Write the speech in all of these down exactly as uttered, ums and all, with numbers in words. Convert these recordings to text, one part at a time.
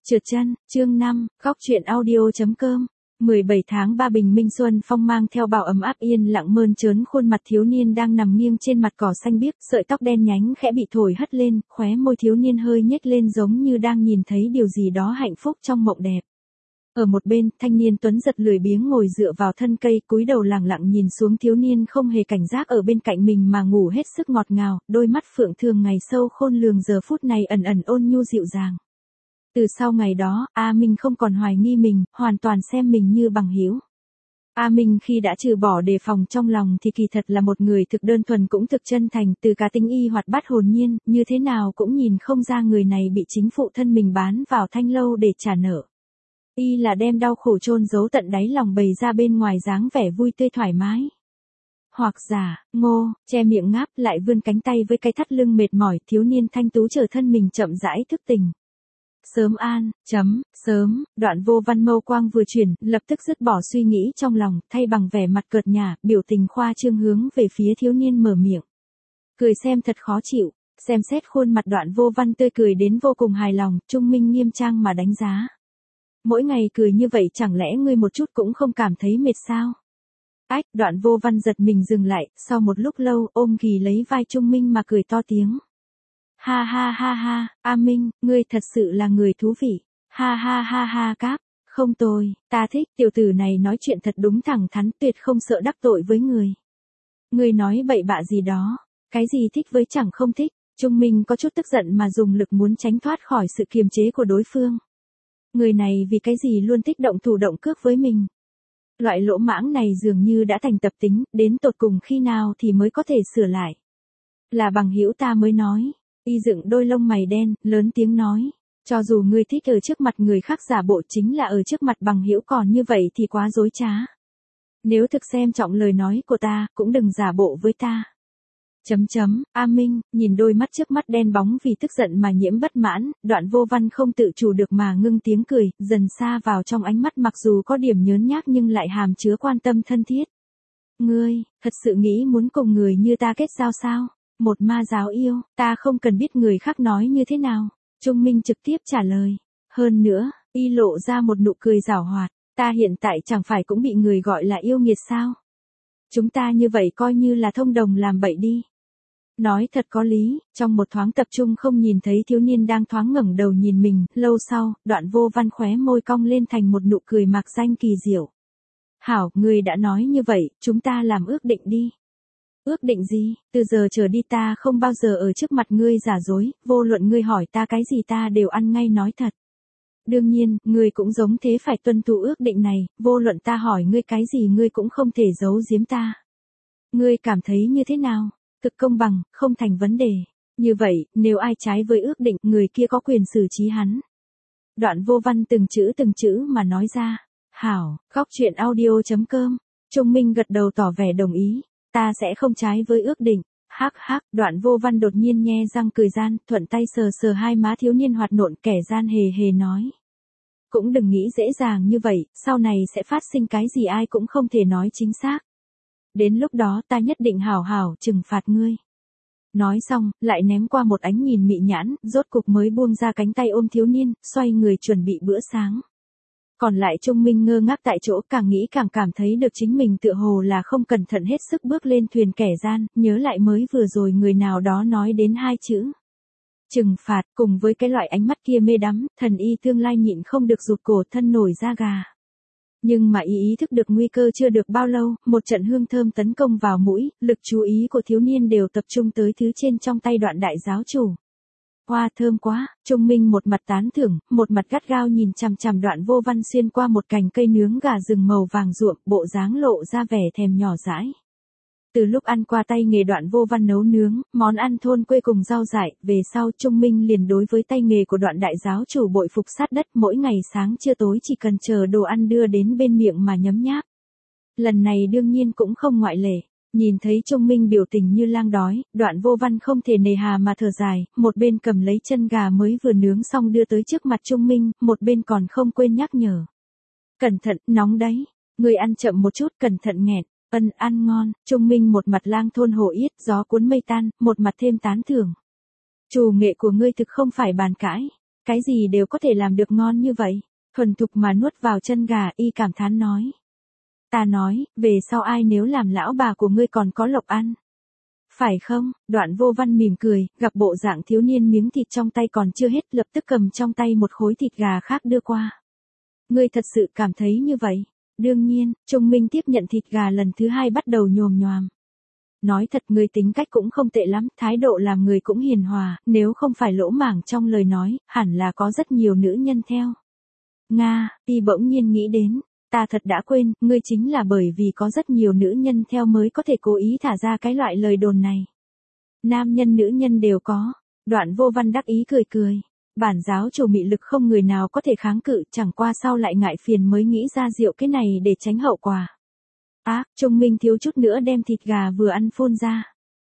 Trượt chân, chương năm, góc truyện audio.com. mười bảy tháng ba bình minh xuân phong mang theo bao ấm áp yên lặng mơn trớn khuôn mặt thiếu niên đang nằm nghiêng trên mặt cỏ xanh biếc, sợi tóc đen nhánh khẽ bị thổi hất lên, khóe môi thiếu niên hơi nhếch lên giống như đang nhìn thấy điều gì đó hạnh phúc trong mộng đẹp. Ở một bên, thanh niên tuấn giật lười biếng ngồi dựa vào thân cây, cúi đầu lẳng lặng nhìn xuống thiếu niên không hề cảnh giác ở bên cạnh mình mà ngủ hết sức ngọt ngào, đôi mắt phượng thường ngày sâu khôn lường giờ phút này ẩn ẩn ôn nhu dịu dàng. Từ sau ngày đó, A Minh không còn hoài nghi mình, hoàn toàn xem mình như bằng hữu. A Minh khi đã trừ bỏ đề phòng trong lòng thì kỳ thật là một người thực đơn thuần cũng thực chân thành, từ cá tính y hoạt bát hồn nhiên, như thế nào cũng nhìn không ra người này bị chính phụ thân mình bán vào thanh lâu để trả nợ. Y là đem đau khổ chôn giấu tận đáy lòng bày ra bên ngoài dáng vẻ vui tươi thoải mái. Hoặc giả, Ngô, che miệng ngáp lại vươn cánh tay với cái thắt lưng mệt mỏi, thiếu niên thanh tú trở thân mình chậm rãi thức tỉnh. Sớm an, chấm, sớm, đoạn vô văn mâu quang vừa chuyển, lập tức dứt bỏ suy nghĩ trong lòng, thay bằng vẻ mặt cợt nhả, biểu tình khoa trương hướng về phía thiếu niên mở miệng. Cười xem thật khó chịu, xem xét khuôn mặt đoạn vô văn tươi cười đến vô cùng hài lòng, Trung Minh nghiêm trang mà đánh giá. Mỗi ngày cười như vậy chẳng lẽ ngươi một chút cũng không cảm thấy mệt sao? Ách, đoạn vô văn giật mình dừng lại, sau một lúc lâu ôm ghì lấy vai Trung Minh mà cười to tiếng. Ha ha ha ha, A Minh, ngươi thật sự là người thú vị. Ha ha ha ha cáp, không tồi, ta thích, tiểu tử này nói chuyện thật đúng thẳng thắn, tuyệt không sợ đắc tội với người. Ngươi nói bậy bạ gì đó, cái gì thích với chẳng không thích. Trung Minh có chút tức giận mà dùng lực muốn tránh thoát khỏi sự kiềm chế của đối phương. Người này vì cái gì luôn thích động thủ động cước với mình. Loại lỗ mãng này dường như đã thành tập tính, đến tột cùng khi nào thì mới có thể sửa lại. Là bằng hữu ta mới nói. Y dựng đôi lông mày đen, lớn tiếng nói. Cho dù ngươi thích ở trước mặt người khác giả bộ, chính là ở trước mặt bằng hữu còn như vậy thì quá dối trá. Nếu thực xem trọng lời nói của ta, cũng đừng giả bộ với ta. Chấm chấm, A Minh, nhìn đôi mắt trước mắt đen bóng vì tức giận mà nhiễm bất mãn, đoạn vô văn không tự chủ được mà ngưng tiếng cười, dần xa vào trong ánh mắt mặc dù có điểm nhớn nhác nhưng lại hàm chứa quan tâm thân thiết. Ngươi, thật sự nghĩ muốn cùng người như ta kết giao sao? Một ma giáo yêu, ta không cần biết người khác nói như thế nào. Trung Minh trực tiếp trả lời. Hơn nữa, y lộ ra một nụ cười giảo hoạt. Ta hiện tại chẳng phải cũng bị người gọi là yêu nghiệt sao? Chúng ta như vậy coi như là thông đồng làm bậy đi. Nói thật có lý, trong một thoáng tập trung không nhìn thấy thiếu niên đang thoáng ngẩng đầu nhìn mình, lâu sau, đoạn vô văn khóe môi cong lên thành một nụ cười mạc danh kỳ diệu. Hảo, ngươi đã nói như vậy, chúng ta làm ước định đi. Ước định gì, từ giờ trở đi ta không bao giờ ở trước mặt ngươi giả dối, vô luận ngươi hỏi ta cái gì ta đều ăn ngay nói thật. Đương nhiên, ngươi cũng giống thế phải tuân thủ ước định này, vô luận ta hỏi ngươi cái gì ngươi cũng không thể giấu giếm ta. Ngươi cảm thấy như thế nào? Thực công bằng, không thành vấn đề. Như vậy, nếu ai trái với ước định, người kia có quyền xử trí hắn. Đoạn vô văn từng chữ từng chữ mà nói ra. Hảo, góc truyện audio.com. Trung Minh gật đầu tỏ vẻ đồng ý. Ta sẽ không trái với ước định. Hắc hắc, đoạn vô văn đột nhiên nhe răng cười gian, thuận tay sờ sờ hai má thiếu niên hoạt nộn, kẻ gian hề hề nói. Cũng đừng nghĩ dễ dàng như vậy, sau này sẽ phát sinh cái gì ai cũng không thể nói chính xác. Đến lúc đó ta nhất định hảo hảo trừng phạt ngươi. Nói xong, lại ném qua một ánh nhìn mị nhãn, rốt cục mới buông ra cánh tay ôm thiếu niên, xoay người chuẩn bị bữa sáng. Còn lại Trung Minh ngơ ngác tại chỗ, càng nghĩ càng cảm thấy được chính mình tựa hồ là không cẩn thận hết sức bước lên thuyền kẻ gian, nhớ lại mới vừa rồi người nào đó nói đến hai chữ. Trừng phạt, cùng với cái loại ánh mắt kia mê đắm, thần y tương lai nhịn không được rụt cổ thân nổi da gà. Nhưng mà ý ý thức được nguy cơ chưa được bao lâu, một trận hương thơm tấn công vào mũi, lực chú ý của thiếu niên đều tập trung tới thứ trên trong tay đoạn đại giáo chủ. Hoa thơm quá, Trung Minh một mặt tán thưởng, một mặt gắt gao nhìn chằm chằm đoạn vô văn xuyên qua một cành cây nướng gà rừng màu vàng ruộm, bộ dáng lộ ra vẻ thèm nhỏ dãi. Từ lúc ăn qua tay nghề đoạn vô văn nấu nướng, món ăn thôn quê cùng rau dại, về sau Trung Minh liền đối với tay nghề của đoạn đại giáo chủ bội phục sát đất, mỗi ngày sáng trưa tối chỉ cần chờ đồ ăn đưa đến bên miệng mà nhấm nháp. Lần này đương nhiên cũng không ngoại lệ. Nhìn thấy Trung Minh biểu tình như lang đói, đoạn vô văn không thể nề hà mà thở dài, một bên cầm lấy chân gà mới vừa nướng xong đưa tới trước mặt Trung Minh, một bên còn không quên nhắc nhở. Cẩn thận, nóng đấy, người ăn chậm một chút, cẩn thận nghẹn. Ân, ăn ngon. Trung Minh một mặt lang thôn hổ yết, gió cuốn mây tan, một mặt thêm tán thưởng. Chủ nghệ của ngươi thực không phải bàn cãi. cái gì đều có thể làm được ngon như vậy. Thuần thục mà nuốt vào chân gà, y cảm thán nói. Ta nói, về sau ai nếu làm lão bà của ngươi còn có lộc ăn. Phải không? Đoạn Vô Văn mỉm cười, gặp bộ dạng thiếu niên miếng thịt trong tay còn chưa hết, lập tức cầm trong tay một khối thịt gà khác đưa qua. Ngươi thật sự cảm thấy như vậy? Đương nhiên, Trung Minh tiếp nhận thịt gà lần thứ hai bắt đầu nhồm nhoàm. Nói thật, ngươi tính cách cũng không tệ lắm, thái độ làm người cũng hiền hòa, nếu không phải lỗ mảng trong lời nói, hẳn là có rất nhiều nữ nhân theo. Nga, y bỗng nhiên nghĩ đến, ta thật đã quên, ngươi chính là bởi vì có rất nhiều nữ nhân theo mới có thể cố ý thả ra cái loại lời đồn này. Nam nhân nữ nhân đều có. Đoạn Vô Văn đắc ý cười cười. Bản giáo chủ mị lực không người nào có thể kháng cự, chẳng qua sau lại ngại phiền mới nghĩ ra rượu cái này để tránh hậu quả. Á, Trung Minh thiếu chút nữa đem thịt gà vừa ăn phun ra.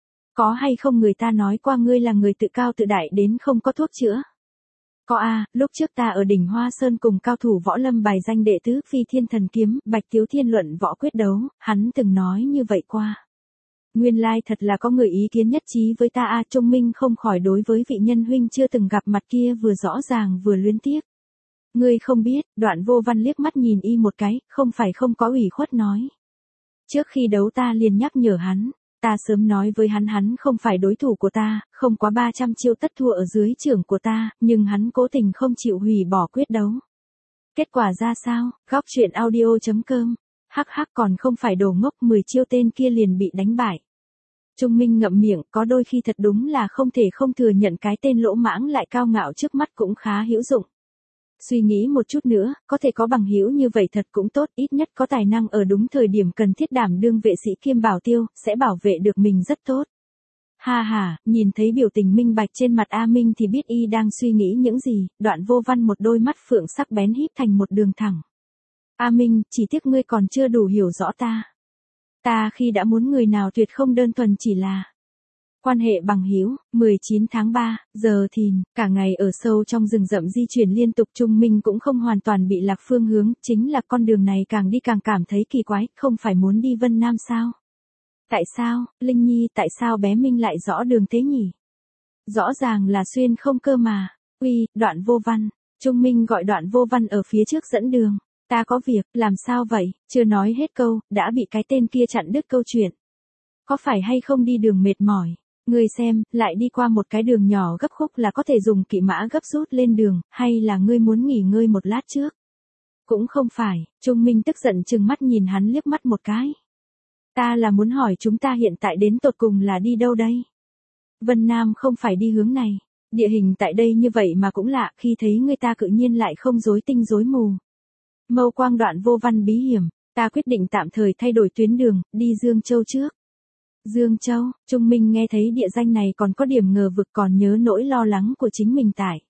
Có hay không người ta nói qua ngươi là người tự cao tự đại đến không có thuốc chữa? Có a, lúc trước ta ở đỉnh Hoa Sơn cùng cao thủ võ lâm bài danh đệ tứ Phi Thiên Thần Kiếm, Bạch Tiếu Thiên luận võ quyết đấu, hắn từng nói như vậy qua. Nguyên lai thật là có người ý kiến nhất trí với ta a. Trung Minh không khỏi đối với vị nhân huynh chưa từng gặp mặt kia vừa rõ ràng vừa luyến tiếc. Ngươi không biết, Đoạn Vô Văn liếc mắt nhìn y một cái, không phải không có ủy khuất nói. Trước khi đấu ta liền nhắc nhở hắn, ta sớm nói với hắn hắn không phải đối thủ của ta, không quá ba trăm chiêu tất thua ở dưới trưởng của ta, nhưng hắn cố tình không chịu hủy bỏ quyết đấu. Kết quả ra sao? Góc truyện audio chấm com. Hắc hắc, còn không phải đồ ngốc, mười chiêu tên kia liền bị đánh bại. Trung Minh ngậm miệng, có đôi khi thật đúng là không thể không thừa nhận cái tên lỗ mãng lại cao ngạo trước mắt cũng khá hữu dụng. Suy nghĩ một chút nữa, có thể có bằng hữu như vậy thật cũng tốt, ít nhất có tài năng ở đúng thời điểm cần thiết đảm đương vệ sĩ kiêm bảo tiêu, sẽ bảo vệ được mình rất tốt. Ha ha, nhìn thấy biểu tình minh bạch trên mặt A Minh thì biết y đang suy nghĩ những gì, Đoạn Vô Văn một đôi mắt phượng sắc bén híp thành một đường thẳng. A Minh, chỉ tiếc ngươi còn chưa đủ hiểu rõ ta. Ta khi đã muốn người nào tuyệt không đơn thuần chỉ là quan hệ bằng hữu. Mười chín tháng ba, giờ thìn, cả ngày ở sâu trong rừng rậm di chuyển liên tục. Trung Minh cũng không hoàn toàn bị lạc phương hướng, chính là con đường này càng đi càng cảm thấy kỳ quái, không phải muốn đi Vân Nam sao? Tại sao, Linh Nhi, tại sao bé Minh lại rõ đường thế nhỉ? Rõ ràng là xuyên không cơ mà. Uy, Đoạn Vô Văn. Trung Minh gọi Đoạn Vô Văn ở phía trước dẫn đường. Ta có việc, làm sao vậy? Chưa nói hết câu, đã bị cái tên kia chặn đứt câu chuyện. Có phải hay không đi đường mệt mỏi? Ngươi xem, lại đi qua một cái đường nhỏ gấp khúc là có thể dùng kỵ mã gấp rút lên đường, hay là ngươi muốn nghỉ ngơi một lát trước? Cũng không phải, Trung Minh tức giận trừng mắt nhìn hắn liếc mắt một cái. Ta là muốn hỏi chúng ta hiện tại đến tột cùng là đi đâu đây? Vân Nam không phải đi hướng này. Địa hình tại đây như vậy mà cũng lạ, khi thấy người ta tự nhiên lại không rối tinh rối mù. Mâu quang Đoạn Vô Văn bí hiểm, ta quyết định tạm thời thay đổi tuyến đường, đi Dương Châu trước. Dương Châu, Trung Minh nghe thấy địa danh này còn có điểm ngờ vực, còn nhớ nỗi lo lắng của chính mình tại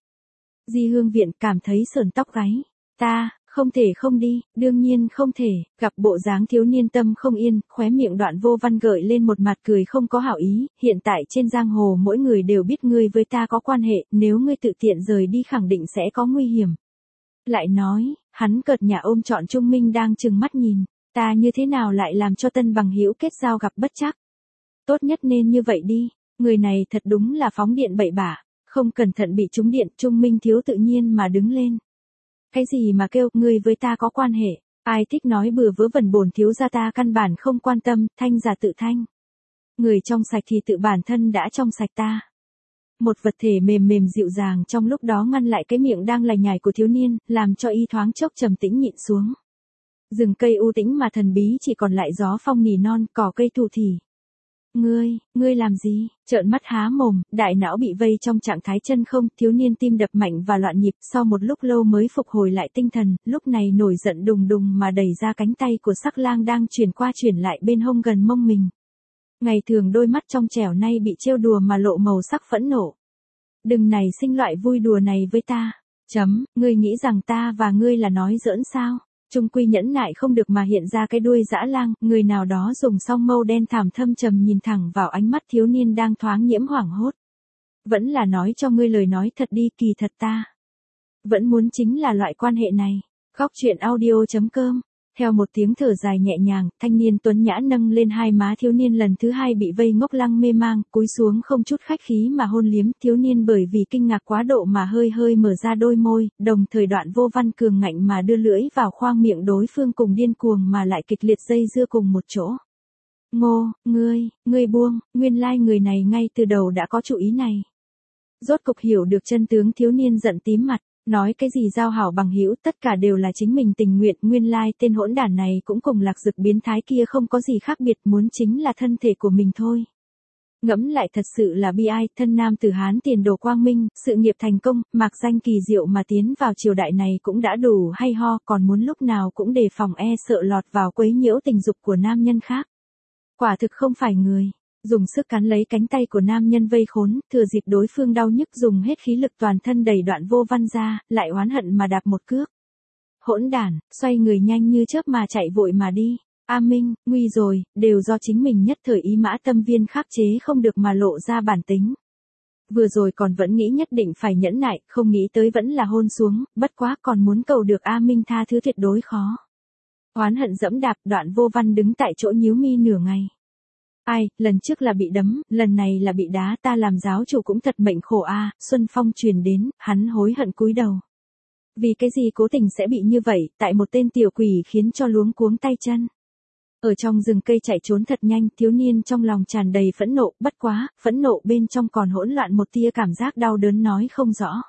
Di Hương Viện, cảm thấy sởn tóc gáy. Ta, không thể không đi, đương nhiên không thể. Gặp bộ dáng thiếu niên tâm không yên, khóe miệng Đoạn Vô Văn gợi lên một mặt cười không có hảo ý. Hiện tại trên giang hồ mỗi người đều biết ngươi với ta có quan hệ, nếu ngươi tự tiện rời đi khẳng định sẽ có nguy hiểm. Lại nói, hắn cợt nhả ôm trọn Trung Minh đang trừng mắt nhìn, ta như thế nào lại làm cho tân bằng hữu kết giao gặp bất trắc. Tốt nhất nên như vậy đi, người này thật đúng là phóng điện bậy bạ, không cẩn thận bị trúng điện. Trung Minh thiếu tự nhiên mà đứng lên. Cái gì mà kêu, ngươi với ta có quan hệ, ai thích nói bừa vớ vẩn, bổn thiếu gia ta căn bản không quan tâm, thanh giả tự thanh. Người trong sạch thì tự bản thân đã trong sạch ta. Một vật thể mềm mềm dịu dàng trong lúc đó ngăn lại cái miệng đang lải nhải của thiếu niên, làm cho y thoáng chốc trầm tĩnh nhịn xuống. Rừng cây u tĩnh mà thần bí, chỉ còn lại gió phong nỉ non, cỏ cây thù thỉ. Ngươi, ngươi làm gì? Trợn mắt há mồm, đại não bị vây trong trạng thái chân không, thiếu niên tim đập mạnh và loạn nhịp, sau một lúc lâu mới phục hồi lại tinh thần, lúc này nổi giận đùng đùng mà đẩy ra cánh tay của Sắc Lang đang chuyển qua chuyển lại bên hông gần mông mình. Ngày thường đôi mắt trong trẻo nay bị trêu đùa mà lộ màu sắc phẫn nộ. Đừng nảy sinh loại vui đùa này với ta. Chấm, ngươi nghĩ rằng ta và ngươi là nói giỡn sao? Trung quy nhẫn nại không được mà hiện ra cái đuôi dã lang, người nào đó dùng song mâu đen thảm thâm trầm nhìn thẳng vào ánh mắt thiếu niên đang thoáng nhiễm hoảng hốt. Vẫn là nói cho ngươi lời nói thật đi, kỳ thật ta vẫn muốn chính là loại quan hệ này. Góc truyện audio chấm com Theo một tiếng thở dài nhẹ nhàng, thanh niên tuấn nhã nâng lên hai má thiếu niên lần thứ hai bị vây ngốc lăng mê mang, cúi xuống không chút khách khí mà hôn liếm. Thiếu niên bởi vì kinh ngạc quá độ mà hơi hơi mở ra đôi môi, đồng thời Đoạn Vô Văn cường ngạnh mà đưa lưỡi vào khoang miệng đối phương, cùng điên cuồng mà lại kịch liệt dây dưa cùng một chỗ. Ngô, ngươi, ngươi buông, nguyên lai người này ngay từ đầu đã có chủ ý này. Rốt cục hiểu được chân tướng, thiếu niên giận tím mặt. Nói cái gì giao hảo bằng hữu, tất cả đều là chính mình tình nguyện. Nguyên lai tên hỗn đản này cũng cùng Lạc Dực biến thái kia không có gì khác biệt, muốn chính là thân thể của mình thôi. Ngẫm lại thật sự là bi ai, thân nam tử Hán tiền đồ quang minh, sự nghiệp thành công, mạc danh kỳ diệu mà tiến vào triều đại này cũng đã đủ hay ho, còn muốn lúc nào cũng đề phòng e sợ lọt vào quấy nhiễu tình dục của nam nhân khác. Quả thực không phải người. Dùng sức cắn lấy cánh tay của nam nhân vây khốn, thừa dịp đối phương đau nhức dùng hết khí lực toàn thân đẩy Đoạn Vô Văn ra, lại oán hận mà đạp một cước. Hỗn đản, xoay người nhanh như chớp mà chạy vội mà đi. A Minh, nguy rồi, đều do chính mình nhất thời ý mã tâm viên khắc chế không được mà lộ ra bản tính. Vừa rồi còn vẫn nghĩ nhất định phải nhẫn nại, không nghĩ tới vẫn là hôn xuống, bất quá còn muốn cầu được A Minh tha thứ tuyệt đối khó. Oán hận dẫm đạp, Đoạn Vô Văn đứng tại chỗ nhíu mi nửa ngày. Ai, lần trước là bị đấm, lần này là bị đá, ta làm giáo chủ cũng thật mệnh khổ a. À. Xuân Phong truyền đến, hắn hối hận cúi đầu. Vì cái gì cố tình sẽ bị như vậy, tại một tên tiểu quỷ khiến cho luống cuống tay chân. Ở trong rừng cây chạy trốn thật nhanh, thiếu niên trong lòng tràn đầy phẫn nộ, bất quá, phẫn nộ bên trong còn hỗn loạn một tia cảm giác đau đớn nói không rõ.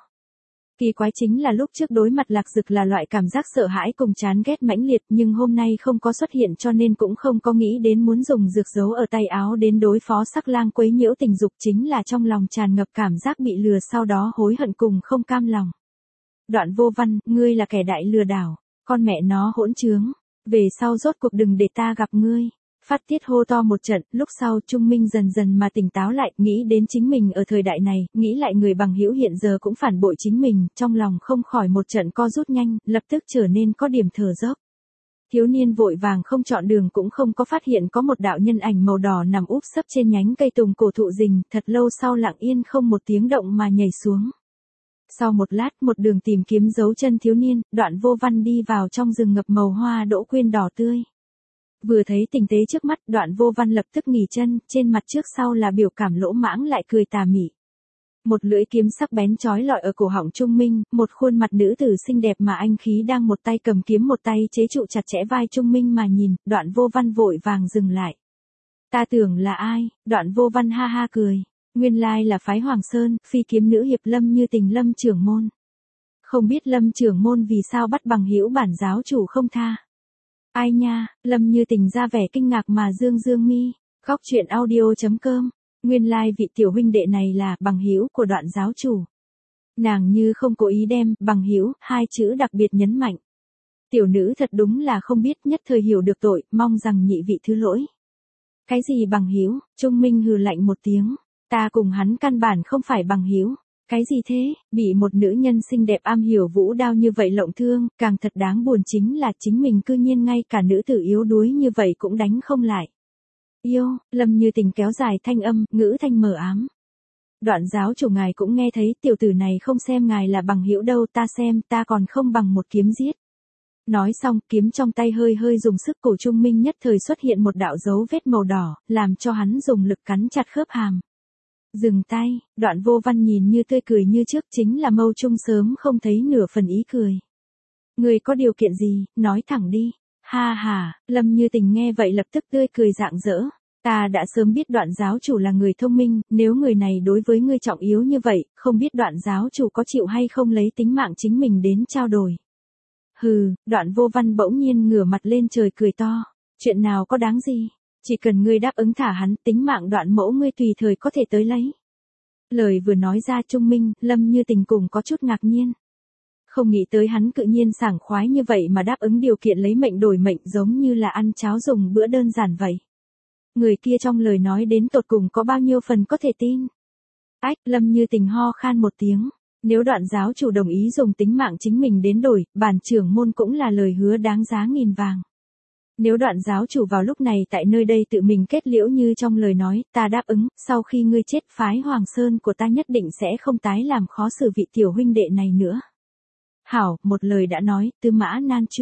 Kỳ quái chính là lúc trước đối mặt Lạc Dực là loại cảm giác sợ hãi cùng chán ghét mãnh liệt, nhưng hôm nay không có xuất hiện cho nên cũng không có nghĩ đến muốn dùng dược giấu ở tay áo đến đối phó sắc lang quấy nhiễu tình dục, chính là trong lòng tràn ngập cảm giác bị lừa, sau đó hối hận cùng không cam lòng. Đoạn Vô Văn, ngươi là kẻ đại lừa đảo, con mẹ nó hỗn trướng, về sau rốt cuộc đừng để ta gặp ngươi. Phát tiết hô to một trận, lúc sau Trung Minh dần dần mà tỉnh táo lại, nghĩ đến chính mình ở thời đại này, nghĩ lại người bằng hữu hiện giờ cũng phản bội chính mình, trong lòng không khỏi một trận co rút nhanh, lập tức trở nên có điểm thở dốc. Thiếu niên vội vàng không chọn đường cũng không có phát hiện có một đạo nhân ảnh màu đỏ nằm úp sấp trên nhánh cây tùng cổ thụ rình, thật lâu sau lặng yên không một tiếng động mà nhảy xuống. Sau một lát, một đường tìm kiếm dấu chân thiếu niên, Đoạn Vô Văn đi vào trong rừng ngập màu hoa đỗ quyên đỏ tươi. Vừa thấy tình thế trước mắt, Đoạn Vô Văn lập tức nghỉ chân, trên mặt trước sau là biểu cảm lỗ mãng lại cười tà mị. Một lưỡi kiếm sắc bén chói lọi ở cổ họng Trung Minh, một khuôn mặt nữ tử xinh đẹp mà anh khí đang một tay cầm kiếm một tay chế trụ chặt chẽ vai Trung Minh mà nhìn, Đoạn Vô Văn vội vàng dừng lại. Ta tưởng là ai? Đoạn Vô Văn ha ha cười. Nguyên lai là phái Hoàng Sơn, phi kiếm nữ hiệp Lâm Như Tình Lâm trưởng môn. Không biết Lâm trưởng môn vì sao bắt bằng hữu bản giáo chủ không tha. Ai nha, Lâm Như Tình ra vẻ kinh ngạc mà dương dương mi. Góc truyện audio chấm com. Nguyên lai vị tiểu huynh đệ này là bằng hữu của Đoạn giáo chủ. Nàng như không cố ý đem bằng hữu hai chữ đặc biệt nhấn mạnh. Tiểu nữ thật đúng là không biết, nhất thời hiểu được tội, mong rằng nhị vị thứ lỗi. Cái gì bằng hữu? Trung Minh hừ lạnh một tiếng. Ta cùng hắn căn bản không phải bằng hữu. Cái gì thế? Bị một nữ nhân xinh đẹp am hiểu vũ đao như vậy lộng thương, càng thật đáng buồn chính là chính mình cư nhiên ngay cả nữ tử yếu đuối như vậy cũng đánh không lại. Yêu, Lâm Như Tình kéo dài thanh âm, ngữ thanh mờ ám. Đoạn giáo chủ ngài cũng nghe thấy, tiểu tử này không xem ngài là bằng hữu đâu, ta xem, ta còn không bằng một kiếm giết. Nói xong, kiếm trong tay hơi hơi dùng sức, cổ Trung Minh nhất thời xuất hiện một đạo dấu vết màu đỏ, làm cho hắn dùng lực cắn chặt khớp hàm. Dừng tay, Đoạn Vô Văn nhìn như tươi cười như trước, chính là mâu trung sớm không thấy nửa phần ý cười. Người có điều kiện gì, nói thẳng đi. Ha ha, Lâm Như Tình nghe vậy lập tức tươi cười rạng rỡ. Ta đã sớm biết Đoạn giáo chủ là người thông minh, nếu người này đối với ngươi trọng yếu như vậy, không biết Đoạn giáo chủ có chịu hay không lấy tính mạng chính mình đến trao đổi. Hừ, Đoạn Vô Văn bỗng nhiên ngửa mặt lên trời cười to. Chuyện nào có đáng gì? Chỉ cần ngươi đáp ứng thả hắn, tính mạng Đoạn mẫu ngươi tùy thời có thể tới lấy. Lời vừa nói ra Trung Minh, Lâm Như Tình cùng có chút ngạc nhiên. Không nghĩ tới hắn cự nhiên sảng khoái như vậy mà đáp ứng điều kiện lấy mệnh đổi mệnh, giống như là ăn cháo dùng bữa đơn giản vậy. Người kia trong lời nói đến tột cùng có bao nhiêu phần có thể tin. Ách, Lâm Như Tình ho khan một tiếng. Nếu Đoạn giáo chủ đồng ý dùng tính mạng chính mình đến đổi, bản trưởng môn cũng là lời hứa đáng giá nghìn vàng. Nếu Đoạn giáo chủ vào lúc này tại nơi đây tự mình kết liễu như trong lời nói, ta đáp ứng, sau khi ngươi chết phái Hoàng Sơn của ta nhất định sẽ không tái làm khó xử vị tiểu huynh đệ này nữa. Hảo, một lời đã nói, Tư Mã Nan Truy.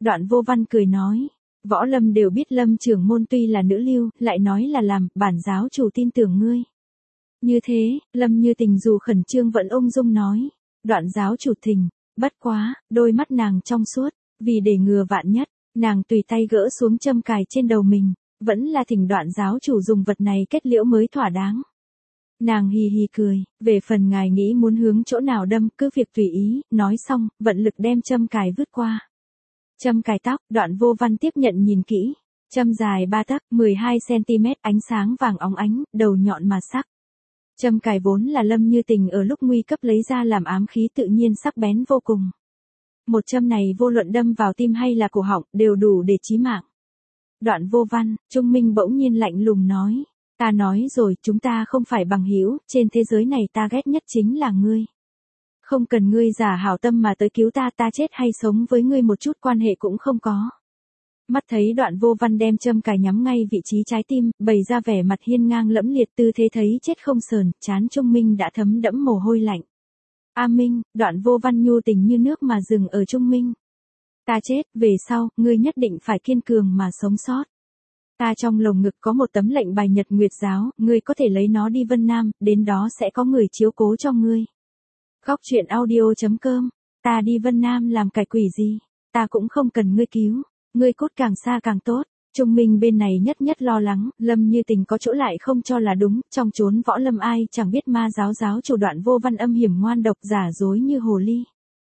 Đoạn Vô Văn cười nói. Võ Lâm đều biết Lâm trưởng môn tuy là nữ lưu, lại nói là làm, bản giáo chủ tin tưởng ngươi. Như thế, Lâm Như Tình dù khẩn trương vẫn ung dung nói. Đoạn giáo chủ thỉnh, bất quá, đôi mắt nàng trong suốt, vì để ngừa vạn nhất, nàng tùy tay gỡ xuống châm cài trên đầu mình, vẫn là thỉnh đoạn giáo chủ dùng vật này kết liễu mới thỏa đáng. Nàng hì hì cười, về phần ngài nghĩ muốn hướng chỗ nào đâm, cứ việc tùy ý, nói xong, vận lực đem châm cài vứt qua. Châm cài tóc, Đoạn Vô Văn tiếp nhận nhìn kỹ, châm dài ba tấc, mười hai xăng-ti-mét, ánh sáng vàng óng ánh, đầu nhọn mà sắc. Châm cài vốn là Lâm Như Tình ở lúc nguy cấp lấy ra làm ám khí tự nhiên sắc bén vô cùng. Một châm này vô luận đâm vào tim hay là cổ họng, đều đủ để chí mạng. Đoạn Vô Văn, Trung Minh bỗng nhiên lạnh lùng nói. Ta nói rồi, chúng ta không phải bằng hữu, trên thế giới này ta ghét nhất chính là ngươi. Không cần ngươi giả hảo tâm mà tới cứu ta, ta chết hay sống với ngươi một chút quan hệ cũng không có. Mắt thấy Đoạn Vô Văn đem châm cài nhắm ngay vị trí trái tim, bày ra vẻ mặt hiên ngang lẫm liệt, tư thế thấy chết không sờn, trán Trung Minh đã thấm đẫm mồ hôi lạnh. A Minh, Đoạn Vô Văn nhu tình như nước mà dừng ở Trung Minh. Ta chết, về sau, ngươi nhất định phải kiên cường mà sống sót. Ta trong lồng ngực có một tấm lệnh bài Nhật Nguyệt giáo, ngươi có thể lấy nó đi Vân Nam, đến đó sẽ có người chiếu cố cho ngươi. Góc truyện audio chấm com, ta đi Vân Nam làm cải quỷ gì, ta cũng không cần ngươi cứu, ngươi cút càng xa càng tốt. Trung Minh bên này nhất nhất lo lắng, Lâm Như Tình có chỗ lại không cho là đúng, trong chốn võ lâm ai chẳng biết ma giáo giáo chủ Đoạn Vô Văn âm hiểm ngoan độc giả dối như hồ ly.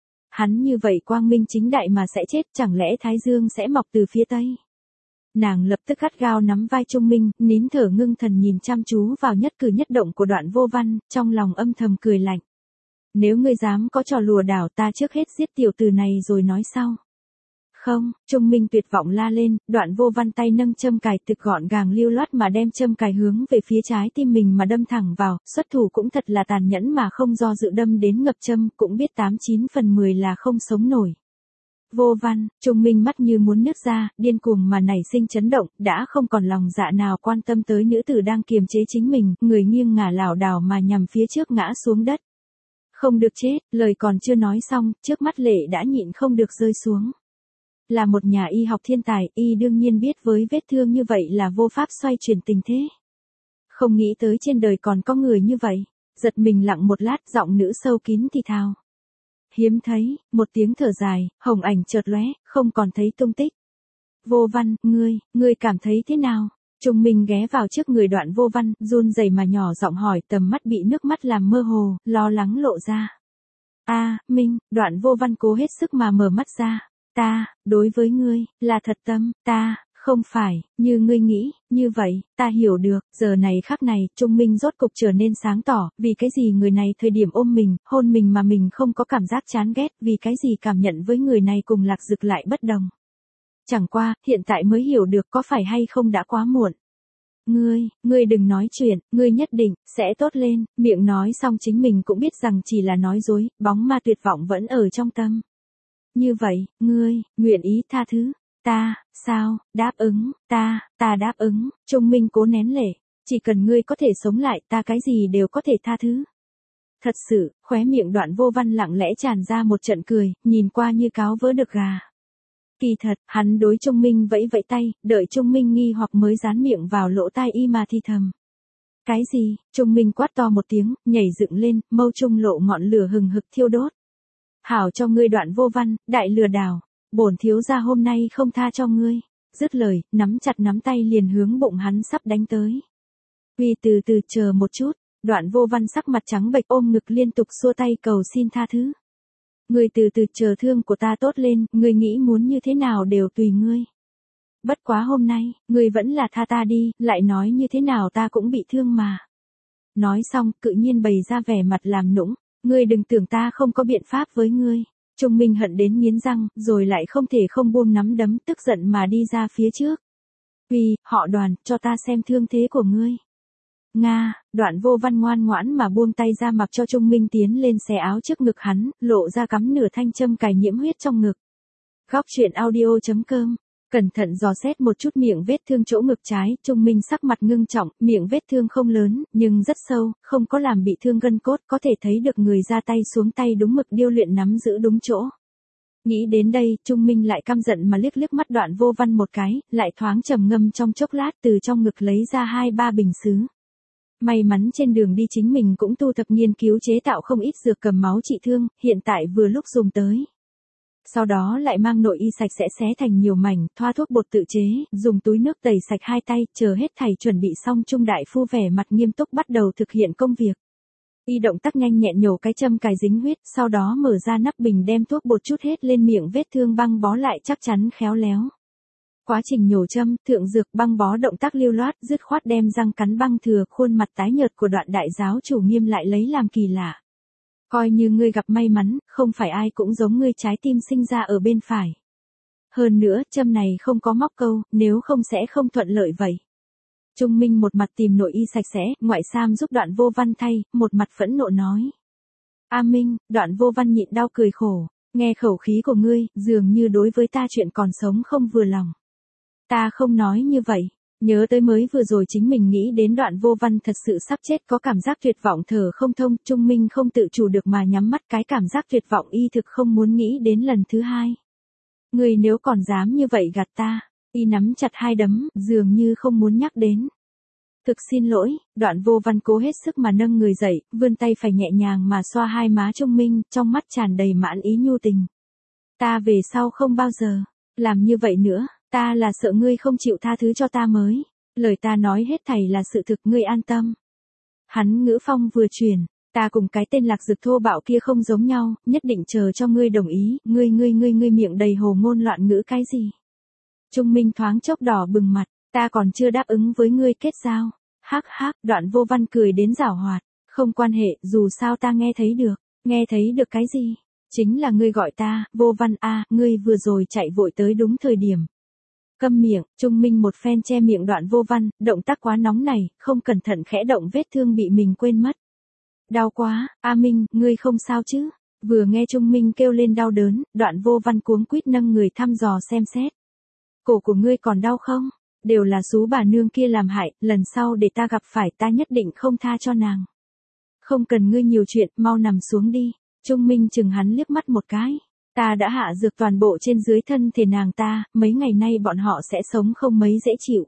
Hắn như vậy quang minh chính đại mà sẽ chết, chẳng lẽ Thái Dương sẽ mọc từ phía Tây. Nàng lập tức gắt gao nắm vai Trung Minh, nín thở ngưng thần nhìn chăm chú vào nhất cử nhất động của Đoạn Vô Văn, trong lòng âm thầm cười lạnh. Nếu ngươi dám có trò lùa đảo ta trước hết giết tiểu tử này rồi nói sau. Không, Trung Minh tuyệt vọng la lên, Đoạn Vô Văn tay nâng châm cài thực gọn gàng lưu loát mà đem châm cài hướng về phía trái tim mình mà đâm thẳng vào, xuất thủ cũng thật là tàn nhẫn mà không do dự đâm đến ngập châm, cũng biết tám chín phần mười là không sống nổi. Vô Văn, Trung Minh mắt như muốn nứt ra, điên cuồng mà nảy sinh chấn động, đã không còn lòng dạ nào quan tâm tới nữ tử đang kiềm chế chính mình, người nghiêng ngả lảo đảo mà nhằm phía trước ngã xuống đất. Không được chết, lời còn chưa nói xong, trước mắt lệ đã nhịn không được rơi xuống. Là một nhà y học thiên tài, y đương nhiên biết với vết thương như vậy là vô pháp xoay chuyển tình thế. Không nghĩ tới trên đời còn có người như vậy, giật mình lặng một lát, giọng nữ sâu kín thì thào. Hiếm thấy, một tiếng thở dài, hồng ảnh chợt lóe, không còn thấy tung tích. Vô Văn, ngươi, ngươi cảm thấy thế nào? Trung Minh ghé vào trước người Đoạn Vô Văn, run rẩy mà nhỏ giọng hỏi, tầm mắt bị nước mắt làm mơ hồ, lo lắng lộ ra. A, Minh, Đoạn Vô Văn cố hết sức mà mở mắt ra. Ta, đối với ngươi, là thật tâm, ta, không phải, như ngươi nghĩ, như vậy, ta hiểu được, giờ này khắc này, Trung Minh rốt cục trở nên sáng tỏ, vì cái gì người này thời điểm ôm mình, hôn mình mà mình không có cảm giác chán ghét, vì cái gì cảm nhận với người này cùng Lạc Dực lại bất đồng. Chẳng qua, hiện tại mới hiểu được có phải hay không đã quá muộn. Ngươi, ngươi đừng nói chuyện, ngươi nhất định, sẽ tốt lên, miệng nói xong chính mình cũng biết rằng chỉ là nói dối, bóng ma tuyệt vọng vẫn ở trong tâm. Như vậy, ngươi, nguyện ý tha thứ, ta, sao, đáp ứng, ta, ta đáp ứng, Trung Minh cố nén lệ, chỉ cần ngươi có thể sống lại ta cái gì đều có thể tha thứ. Thật sự, khóe miệng Đoạn Vô Văn lặng lẽ tràn ra một trận cười, nhìn qua như cáo vỡ được gà. Kỳ thật, hắn đối Trung Minh vẫy vẫy tay, đợi Trung Minh nghi hoặc mới dán miệng vào lỗ tai y mà thì thầm. Cái gì? Trung Minh quát to một tiếng, nhảy dựng lên, mâu trung lộ ngọn lửa hừng hực thiêu đốt. Hảo cho ngươi Đoạn Vô Văn, đại lừa đảo, bổn thiếu gia hôm nay không tha cho ngươi. Dứt lời, nắm chặt nắm tay liền hướng bụng hắn sắp đánh tới. Vì từ từ chờ một chút, Đoạn Vô Văn sắc mặt trắng bệch ôm ngực liên tục xua tay cầu xin tha thứ. Ngươi từ từ chờ thương của ta tốt lên, ngươi nghĩ muốn như thế nào đều tùy ngươi. Bất quá hôm nay, ngươi vẫn là tha ta đi, lại nói như thế nào ta cũng bị thương mà. Nói xong, cự nhiên bày ra vẻ mặt làm nũng, ngươi đừng tưởng ta không có biện pháp với ngươi. Trung Minh hận đến nghiến răng, rồi lại không thể không buông nắm đấm, tức giận mà đi ra phía trước. Vì, họ Đoàn, cho ta xem thương thế của ngươi. Nga, Đoạn Vô Văn ngoan ngoãn mà buông tay ra mặc cho Trung Minh tiến lên xé áo trước ngực hắn, lộ ra cắm nửa thanh châm cài nhiễm huyết trong ngực. Góc truyện audio chấm com, cẩn thận dò xét một chút miệng vết thương chỗ ngực trái, Trung Minh sắc mặt ngưng trọng, miệng vết thương không lớn, nhưng rất sâu, không có làm bị thương gân cốt, có thể thấy được người ra tay xuống tay đúng mực điêu luyện nắm giữ đúng chỗ. Nghĩ đến đây, Trung Minh lại căm giận mà liếc liếc mắt Đoạn Vô Văn một cái, lại thoáng trầm ngâm trong chốc lát từ trong ngực lấy ra hai ba bình sứ. May mắn trên đường đi chính mình cũng tu tập nghiên cứu chế tạo không ít dược cầm máu trị thương, hiện tại vừa lúc dùng tới. Sau đó lại mang nội y sạch sẽ xé thành nhiều mảnh, thoa thuốc bột tự chế, dùng túi nước tẩy sạch hai tay, chờ hết thảy chuẩn bị xong Trung đại phu vẻ mặt nghiêm túc bắt đầu thực hiện công việc. Y động tác nhanh nhẹn nhổ cái châm cài dính huyết, sau đó mở ra nắp bình đem thuốc bột chút hết lên miệng vết thương băng bó lại chắc chắn khéo léo. Quá trình nhổ châm, thượng dược băng bó động tác lưu loát, dứt khoát đem răng cắn băng thừa, khuôn mặt tái nhợt của Đoạn đại giáo chủ nghiêm lại lấy làm kỳ lạ. Coi như ngươi gặp may mắn, không phải ai cũng giống ngươi trái tim sinh ra ở bên phải. Hơn nữa, châm này không có móc câu, nếu không sẽ không thuận lợi vậy. Trung Minh một mặt tìm nội y sạch sẽ, ngoại sam giúp Đoạn Vô Văn thay, một mặt phẫn nộ nói. A Minh, Đoạn Vô Văn nhịn đau cười khổ, nghe khẩu khí của ngươi, dường như đối với ta chuyện còn sống không vừa lòng. Ta không nói như vậy, nhớ tới mới vừa rồi chính mình nghĩ đến Đoạn Vô Văn thật sự sắp chết có cảm giác tuyệt vọng thở không thông, Trung Minh không tự chủ được mà nhắm mắt cái cảm giác tuyệt vọng y thực không muốn nghĩ đến lần thứ hai. Ngươi nếu còn dám như vậy gạt ta, y nắm chặt hai đấm, dường như không muốn nhắc đến. Thực xin lỗi, Đoạn Vô Văn cố hết sức mà nâng người dậy, vươn tay phải nhẹ nhàng mà xoa hai má Trung Minh, trong mắt tràn đầy mãn ý nhu tình. Ta về sau không bao giờ làm như vậy nữa, ta là sợ ngươi không chịu tha thứ cho ta mới. Lời ta nói hết thảy là sự thực, ngươi an tâm. Hắn ngữ phong vừa truyền, ta cùng cái tên Lạc Dực thô bạo kia không giống nhau, nhất định chờ cho ngươi đồng ý, ngươi ngươi ngươi ngươi miệng đầy hồ ngôn loạn ngữ cái gì. Trung Minh thoáng chốc đỏ bừng mặt, ta còn chưa đáp ứng với ngươi kết giao. Hắc hắc, Đoạn Vô Văn cười đến giảo hoạt, không quan hệ, dù sao ta nghe thấy được, nghe thấy được cái gì? Chính là ngươi gọi ta, Vô Văn a, ngươi vừa rồi chạy vội tới đúng thời điểm. Câm miệng, Trung Minh một phen che miệng Đoạn Vô Văn, động tác quá nóng này, không cẩn thận khẽ động vết thương bị mình quên mất. Đau quá, A Minh, ngươi không sao chứ? Vừa nghe Trung Minh kêu lên đau đớn, Đoạn Vô Văn cuống quýt nâng người thăm dò xem xét. Cổ của ngươi còn đau không? Đều là xú bà nương kia làm hại, lần sau để ta gặp phải ta nhất định không tha cho nàng. Không cần ngươi nhiều chuyện, mau nằm xuống đi. Trung Minh chừng hắn liếc mắt một cái. Ta đã hạ dược toàn bộ trên dưới thân thể nàng ta, mấy ngày nay bọn họ sẽ sống không mấy dễ chịu.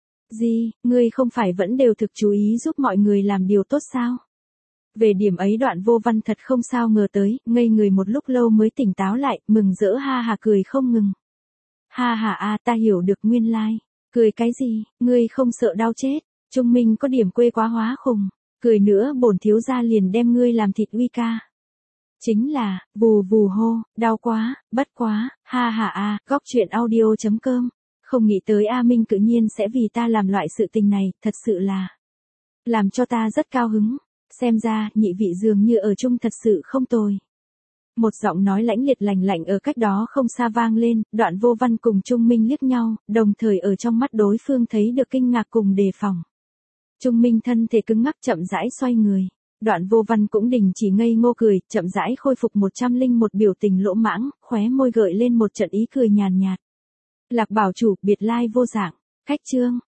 Gì, ngươi không phải vẫn đều thực chú ý giúp mọi người làm điều tốt sao? Về điểm ấy Đoạn Vô Văn thật không sao ngờ tới, ngây người một lúc lâu mới tỉnh táo lại, mừng rỡ ha hà cười không ngừng. Ha ha a, ta hiểu được nguyên lai. Cười cái gì, ngươi không sợ đau chết, Trung Minh có điểm quê quá hóa khùng, cười nữa bổn thiếu gia liền đem ngươi làm thịt uy ca. Chính là, vù vù hô, đau quá, bất quá, ha ha a, góc truyện audio chấm com, không nghĩ tới A Minh tự nhiên sẽ vì ta làm loại sự tình này, thật sự là, làm cho ta rất cao hứng, xem ra, nhị vị dường như ở chung thật sự không tồi. Một giọng nói lãnh liệt lành lạnh ở cách đó không xa vang lên, Đoạn Vô Văn cùng Trung Minh liếc nhau, đồng thời ở trong mắt đối phương thấy được kinh ngạc cùng đề phòng. Trung Minh thân thể cứng ngắc chậm rãi xoay người. Đoạn Vô Văn cũng đình chỉ ngây ngô cười, chậm rãi khôi phục một trăm linh một biểu tình lỗ mãng, khóe môi gợi lên một trận ý cười nhàn nhạt. Lạc Bảo chủ, biệt lai vô dạng, khách chương.